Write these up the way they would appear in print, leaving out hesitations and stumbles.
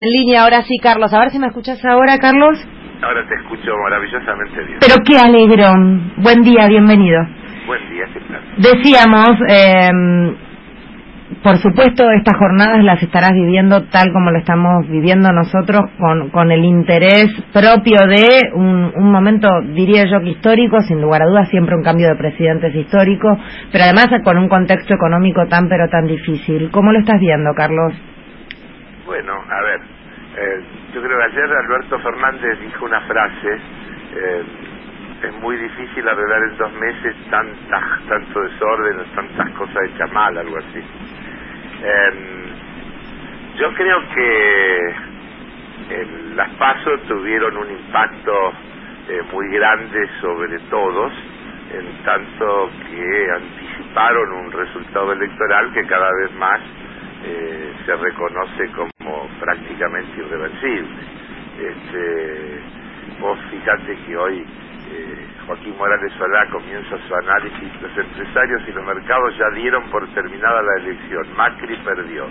En línea, ahora sí, Carlos. A ver si me escuchas ahora, Carlos. Ahora te escucho maravillosamente bien. Pero qué alegrón. Buen día, bienvenido. Buen día, ¿qué tal? Decíamos, por supuesto, estas jornadas las estarás viviendo tal como lo estamos viviendo nosotros, con el interés propio de un momento, diría yo, que histórico, sin lugar a dudas, siempre un cambio de presidente es histórico, pero además con un contexto económico tan pero tan difícil. ¿Cómo lo estás viendo, Carlos? Bueno, a ver, yo creo que ayer Alberto Fernández dijo una frase, es muy difícil arreglar en 2 meses tanto desorden, tantas cosas hechas mal, algo así. Yo creo que las PASO tuvieron un impacto muy grande sobre todos, en tanto que anticiparon un resultado electoral que cada vez más se reconoce como prácticamente irreversible. Vos fíjate que hoy Joaquín Morales Solá comienza su análisis. Los empresarios y los mercados ya dieron por terminada la elección. Macri perdió.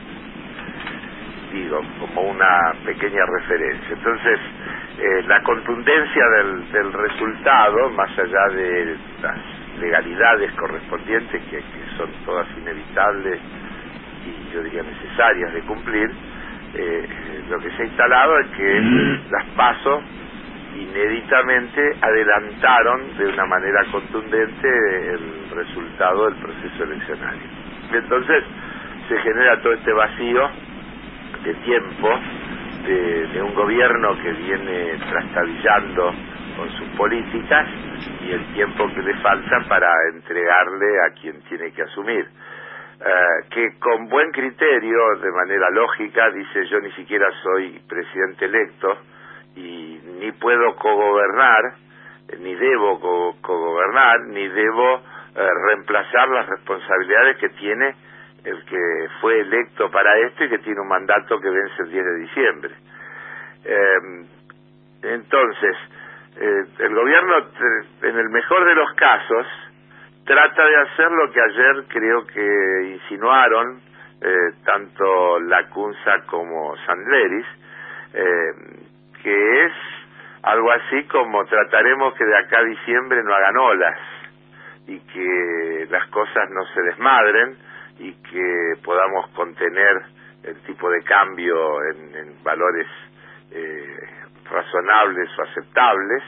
Digo, como una pequeña referencia. Entonces, la contundencia del resultado, más allá de las legalidades correspondientes, que son todas inevitables y yo diría necesarias de cumplir, lo que se ha instalado es que las PASO inéditamente adelantaron de una manera contundente el resultado del proceso eleccionario. Entonces se genera todo este vacío de tiempo de un gobierno que viene trastabillando con sus políticas y el tiempo que le falta para entregarle a quien tiene que asumir. Que con buen criterio, de manera lógica, dice: yo ni siquiera soy presidente electo y ni puedo cogobernar, ni debo cogobernar, ni debo reemplazar las responsabilidades que tiene el que fue electo para esto y que tiene un mandato que vence el 10 de diciembre. Entonces, el gobierno, en el mejor de los casos, trata de hacer lo que ayer creo que insinuaron tanto Lacunza como Sandleris, que es algo así como: trataremos que de acá a diciembre no hagan olas y que las cosas no se desmadren y que podamos contener el tipo de cambio en valores razonables o aceptables,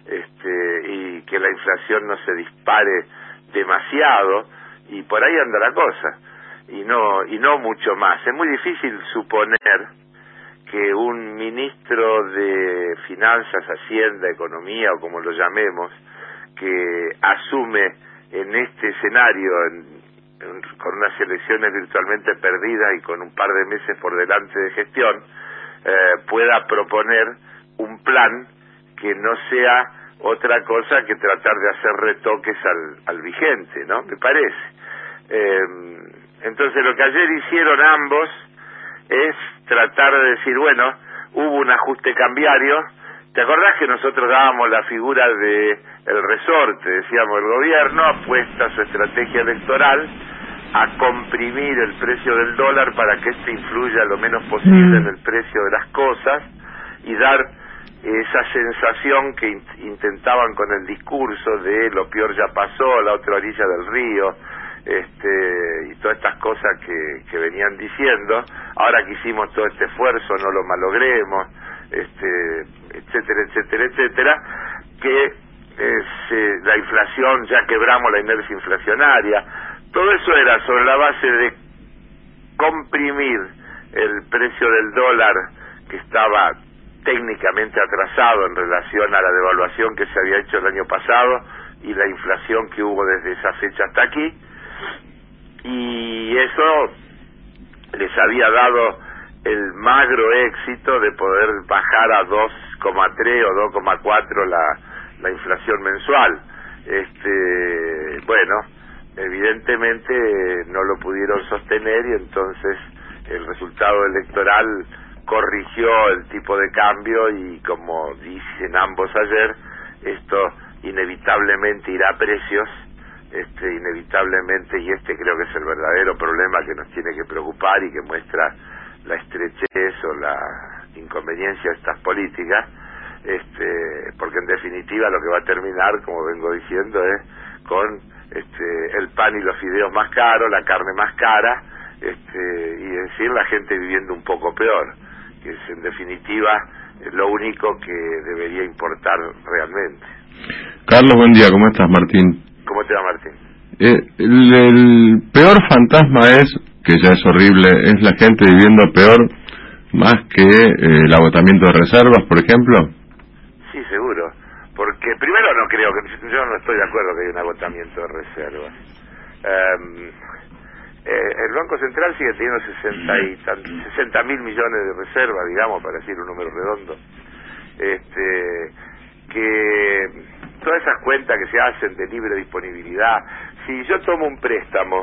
y que la inflación no se dispare demasiado, y por ahí anda la cosa, y no mucho más. Es muy difícil suponer que un ministro de Finanzas, Hacienda, Economía, o como lo llamemos, que asume en este escenario, con unas elecciones virtualmente perdidas y con un par de meses por delante de gestión, pueda proponer un plan que no sea otra cosa que tratar de hacer retoques al vigente, ¿no? Me parece. Entonces lo que ayer hicieron ambos es tratar de decir: bueno, hubo un ajuste cambiario. ¿Te acordás que nosotros dábamos la figura de el resorte? Decíamos: el gobierno apuesta su estrategia electoral a comprimir el precio del dólar para que este influya lo menos posible en el precio de las cosas y dar esa sensación que intentaban con el discurso de lo peor ya pasó, la otra orilla del río, y todas estas cosas que venían diciendo. Ahora que hicimos todo este esfuerzo, no lo malogremos, etcétera, etcétera, etcétera, que la inflación, ya quebramos la inercia inflacionaria. Todo eso era sobre la base de comprimir el precio del dólar, que estaba técnicamente atrasado en relación a la devaluación que se había hecho el año pasado y la inflación que hubo desde esa fecha hasta aquí, y eso les había dado el magro éxito de poder bajar a 2,3 o 2,4 la inflación mensual. Bueno, evidentemente no lo pudieron sostener, y entonces el resultado electoral corrigió el tipo de cambio, y como dicen ambos ayer, esto inevitablemente irá a precios, inevitablemente, y creo que es el verdadero problema que nos tiene que preocupar y que muestra la estrechez o la inconveniencia de estas políticas, porque en definitiva lo que va a terminar, como vengo diciendo, es con el pan y los fideos más caros, la carne más cara, y decir la gente viviendo un poco peor, que es en definitiva lo único que debería importar realmente. Carlos, buen día, ¿cómo estás? Martín. ¿Cómo te va, Martín? El peor fantasma es, que ya es horrible, es la gente viviendo peor más que el agotamiento de reservas, por ejemplo. Sí, seguro, porque primero no creo que, yo no estoy de acuerdo que haya un agotamiento de reservas. El Banco Central sigue teniendo 60.000 millones de reservas, digamos, para decir un número redondo. Que todas esas cuentas que se hacen de libre disponibilidad, si yo tomo un préstamo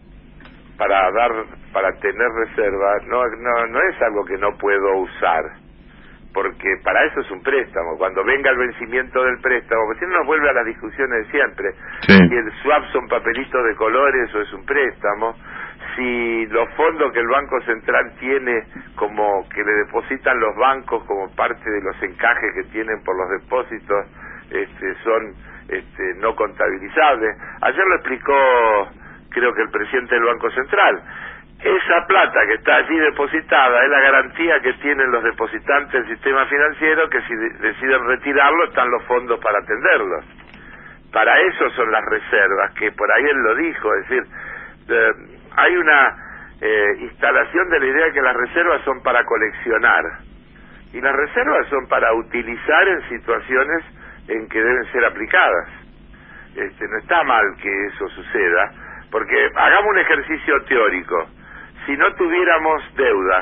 para tener reserva, no es algo que no puedo usar, porque para eso es un préstamo. Cuando venga el vencimiento del préstamo, porque si no nos vuelve a las discusiones de siempre, sí. Si el swap son papelitos de colores o es un préstamo, si los fondos que el Banco Central tiene, como que le depositan los bancos como parte de los encajes que tienen por los depósitos, son no contabilizables. Ayer lo explicó, creo que el presidente del Banco Central. Esa plata que está allí depositada es la garantía que tienen los depositantes del sistema financiero, que si deciden retirarlo están los fondos para atenderlos. Para eso son las reservas, que por ahí él lo dijo, es decir, hay una instalación de la idea de que las reservas son para coleccionar, y las reservas son para utilizar en situaciones en que deben ser aplicadas. No está mal que eso suceda, porque hagamos un ejercicio teórico. Si no tuviéramos deuda,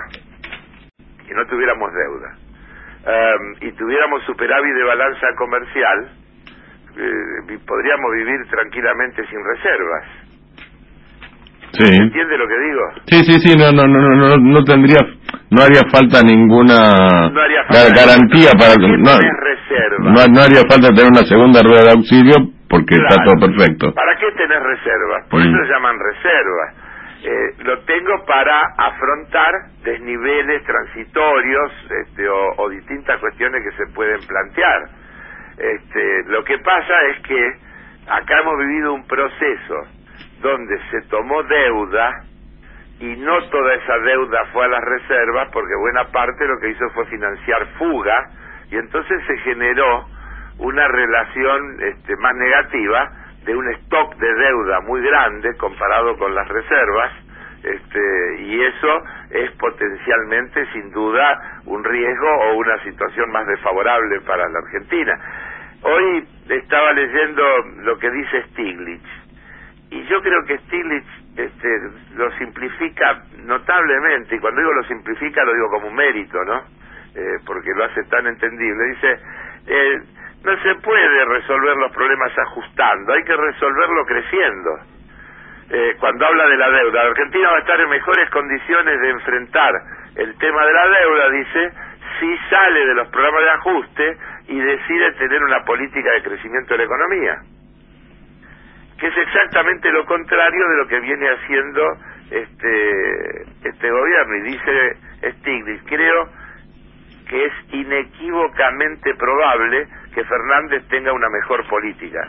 y tuviéramos superávit de balanza comercial, podríamos vivir tranquilamente sin reservas. Sí. ¿Entiende lo que digo? Sí, no tendría, no haría falta ninguna garantía para no haría falta tener una segunda rueda de auxilio, porque claro, está todo perfecto. ¿Para qué tener reservas? Por eso se llaman reservas. Lo tengo para afrontar desniveles transitorios, o distintas cuestiones que se pueden plantear. Lo que pasa es que acá hemos vivido un proceso donde se tomó deuda y no toda esa deuda fue a las reservas, porque buena parte lo que hizo fue financiar fuga, y entonces se generó una relación más negativa de un stock de deuda muy grande comparado con las reservas, y eso es potencialmente, sin duda, un riesgo o una situación más desfavorable para la Argentina. Hoy estaba leyendo lo que dice Stiglitz, y yo creo que Stiglitz lo simplifica notablemente, y cuando digo lo simplifica lo digo como un mérito, ¿no? Porque lo hace tan entendible. Dice, no se puede resolver los problemas ajustando, hay que resolverlo creciendo. Cuando habla de la deuda, Argentina va a estar en mejores condiciones de enfrentar el tema de la deuda, dice, si sale de los programas de ajuste y decide tener una política de crecimiento de la economía, que es exactamente lo contrario de lo que viene haciendo este gobierno. Y dice Stiglitz, creo que es inequívocamente probable que Fernández tenga una mejor política.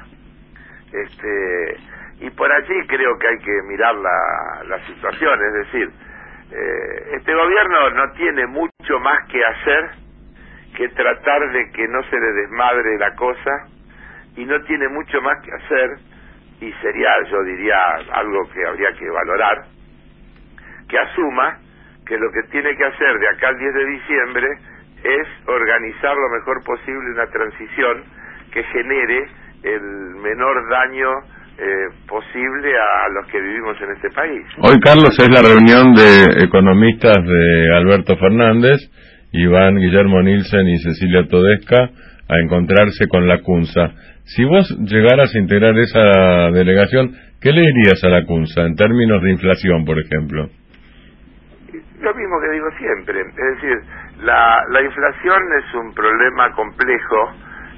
Y por allí creo que hay que mirar la situación, es decir, este gobierno no tiene mucho más que hacer que tratar de que no se le desmadre la cosa, y no tiene mucho más que hacer, y sería, yo diría, algo que habría que valorar, que asuma que lo que tiene que hacer de acá al 10 de diciembre es organizar lo mejor posible una transición que genere el menor daño posible a los que vivimos en este país. Hoy, Carlos, es la reunión de economistas de Alberto Fernández, Iván Guillermo Nielsen y Cecilia Todesca, a encontrarse con la CUNSA. Si vos llegaras a integrar esa delegación, ¿qué le dirías a la CUNSA en términos de inflación, por ejemplo? Lo mismo que digo siempre, es decir, la inflación es un problema complejo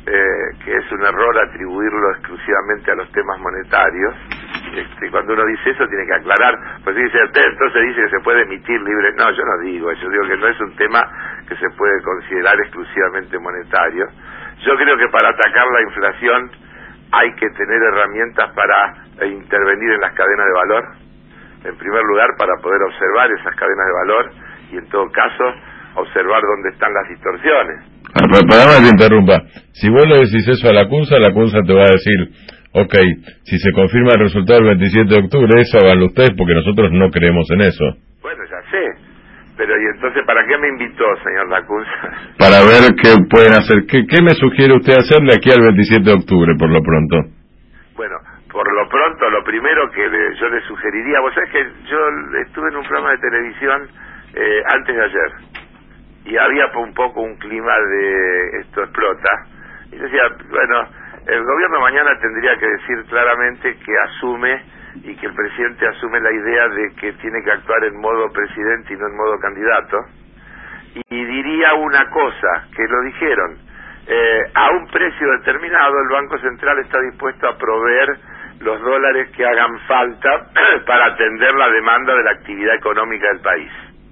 que es un error atribuirlo exclusivamente a los temas monetarios. Cuando uno dice eso tiene que aclarar, pues dice, entonces dice que se puede emitir libre. No, yo no digo eso, digo que no es un tema que se puede considerar exclusivamente monetario. Yo creo que para atacar la inflación hay que tener herramientas para intervenir en las cadenas de valor, en primer lugar para poder observar esas cadenas de valor y en todo caso observar dónde están las distorsiones. Perdón que te interrumpa. Si vos le decís eso a la CUNSA te va a decir, ok, si se confirma el resultado del 27 de octubre, eso háganlo ustedes porque nosotros no creemos en eso. Bueno, ya sé, pero ¿y entonces para qué me invitó, señor Lacunza? Para ver qué pueden hacer. ¿Qué me sugiere usted hacerle aquí al 27 de octubre, por lo pronto? Bueno, por lo pronto, lo primero que yo le sugeriría, vos sabés que yo estuve en un programa de televisión antes de ayer, y había un poco un clima de esto explota, y decía, bueno, el gobierno mañana tendría que decir claramente que asume y que el presidente asume la idea de que tiene que actuar en modo presidente y no en modo candidato, y diría una cosa, que lo dijeron, a un precio determinado el Banco Central está dispuesto a proveer los dólares que hagan falta para atender la demanda de la actividad económica del país.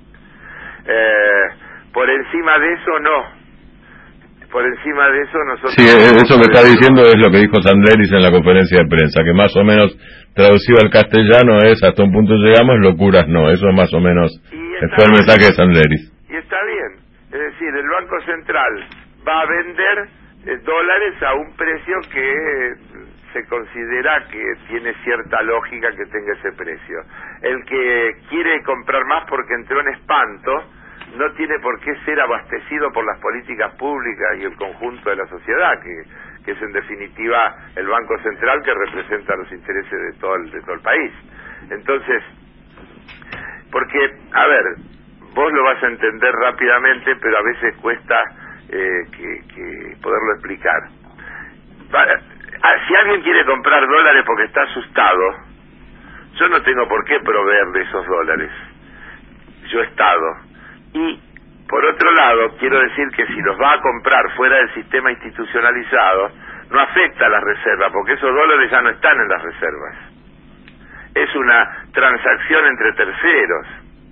Por encima de eso no. Por encima de eso nosotros... Sí, eso que está diciendo es lo que dijo Sandleris en la conferencia de prensa, que más o menos traducido al castellano es hasta un punto llegamos, locuras no. Eso más o menos fue el mensaje de Sandleris. Y está bien. Es decir, el Banco Central va a vender dólares a un precio que se considera que tiene cierta lógica que tenga ese precio. El que quiere comprar más porque entró en espanto no tiene por qué ser abastecido por las políticas públicas y el conjunto de la sociedad, que es en definitiva el Banco Central que representa los intereses de todo el país. Entonces, porque, a ver, vos lo vas a entender rápidamente, pero a veces cuesta que poderlo explicar. Si alguien quiere comprar dólares porque está asustado, yo no tengo por qué proveerle esos dólares. Yo Estado. Y, por otro lado, quiero decir que si los va a comprar fuera del sistema institucionalizado, no afecta a las reservas, porque esos dólares ya no están en las reservas. Es una transacción entre terceros.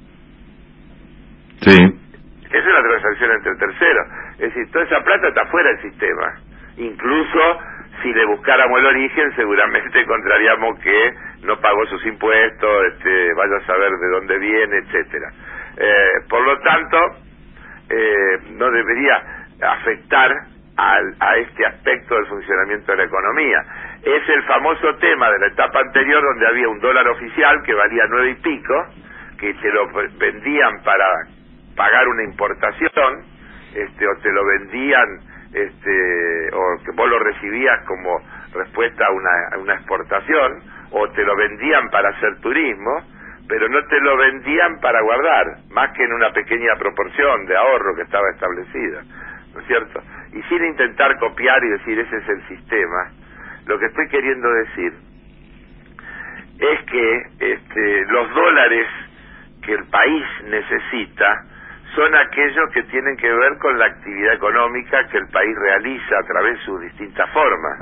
Sí. Es una transacción entre terceros. Es decir, toda esa plata está fuera del sistema. Incluso si le buscáramos el origen, seguramente encontraríamos que no pagó sus impuestos, vaya a saber de dónde viene, etcétera. Por lo tanto, no debería afectar a este aspecto del funcionamiento de la economía. Es el famoso tema de la etapa anterior donde había un dólar oficial que valía 9 y pico, que te lo vendían para pagar una importación, o te lo vendían, o que vos lo recibías como respuesta a una exportación, o te lo vendían para hacer turismo, pero no te lo vendían para guardar, más que en una pequeña proporción de ahorro que estaba establecida, ¿no es cierto? Y sin intentar copiar y decir ese es el sistema, lo que estoy queriendo decir es que los dólares que el país necesita son aquellos que tienen que ver con la actividad económica que el país realiza a través de sus distintas formas.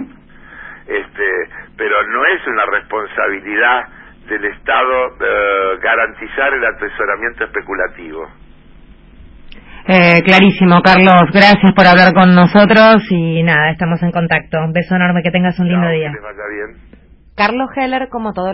Pero no es una responsabilidad del Estado garantizar el atesoramiento especulativo. Clarísimo, Carlos. Gracias por hablar con nosotros y nada, estamos en contacto. Un beso enorme, que tengas un lindo día. Que les vaya bien. Carlos Heller, como todo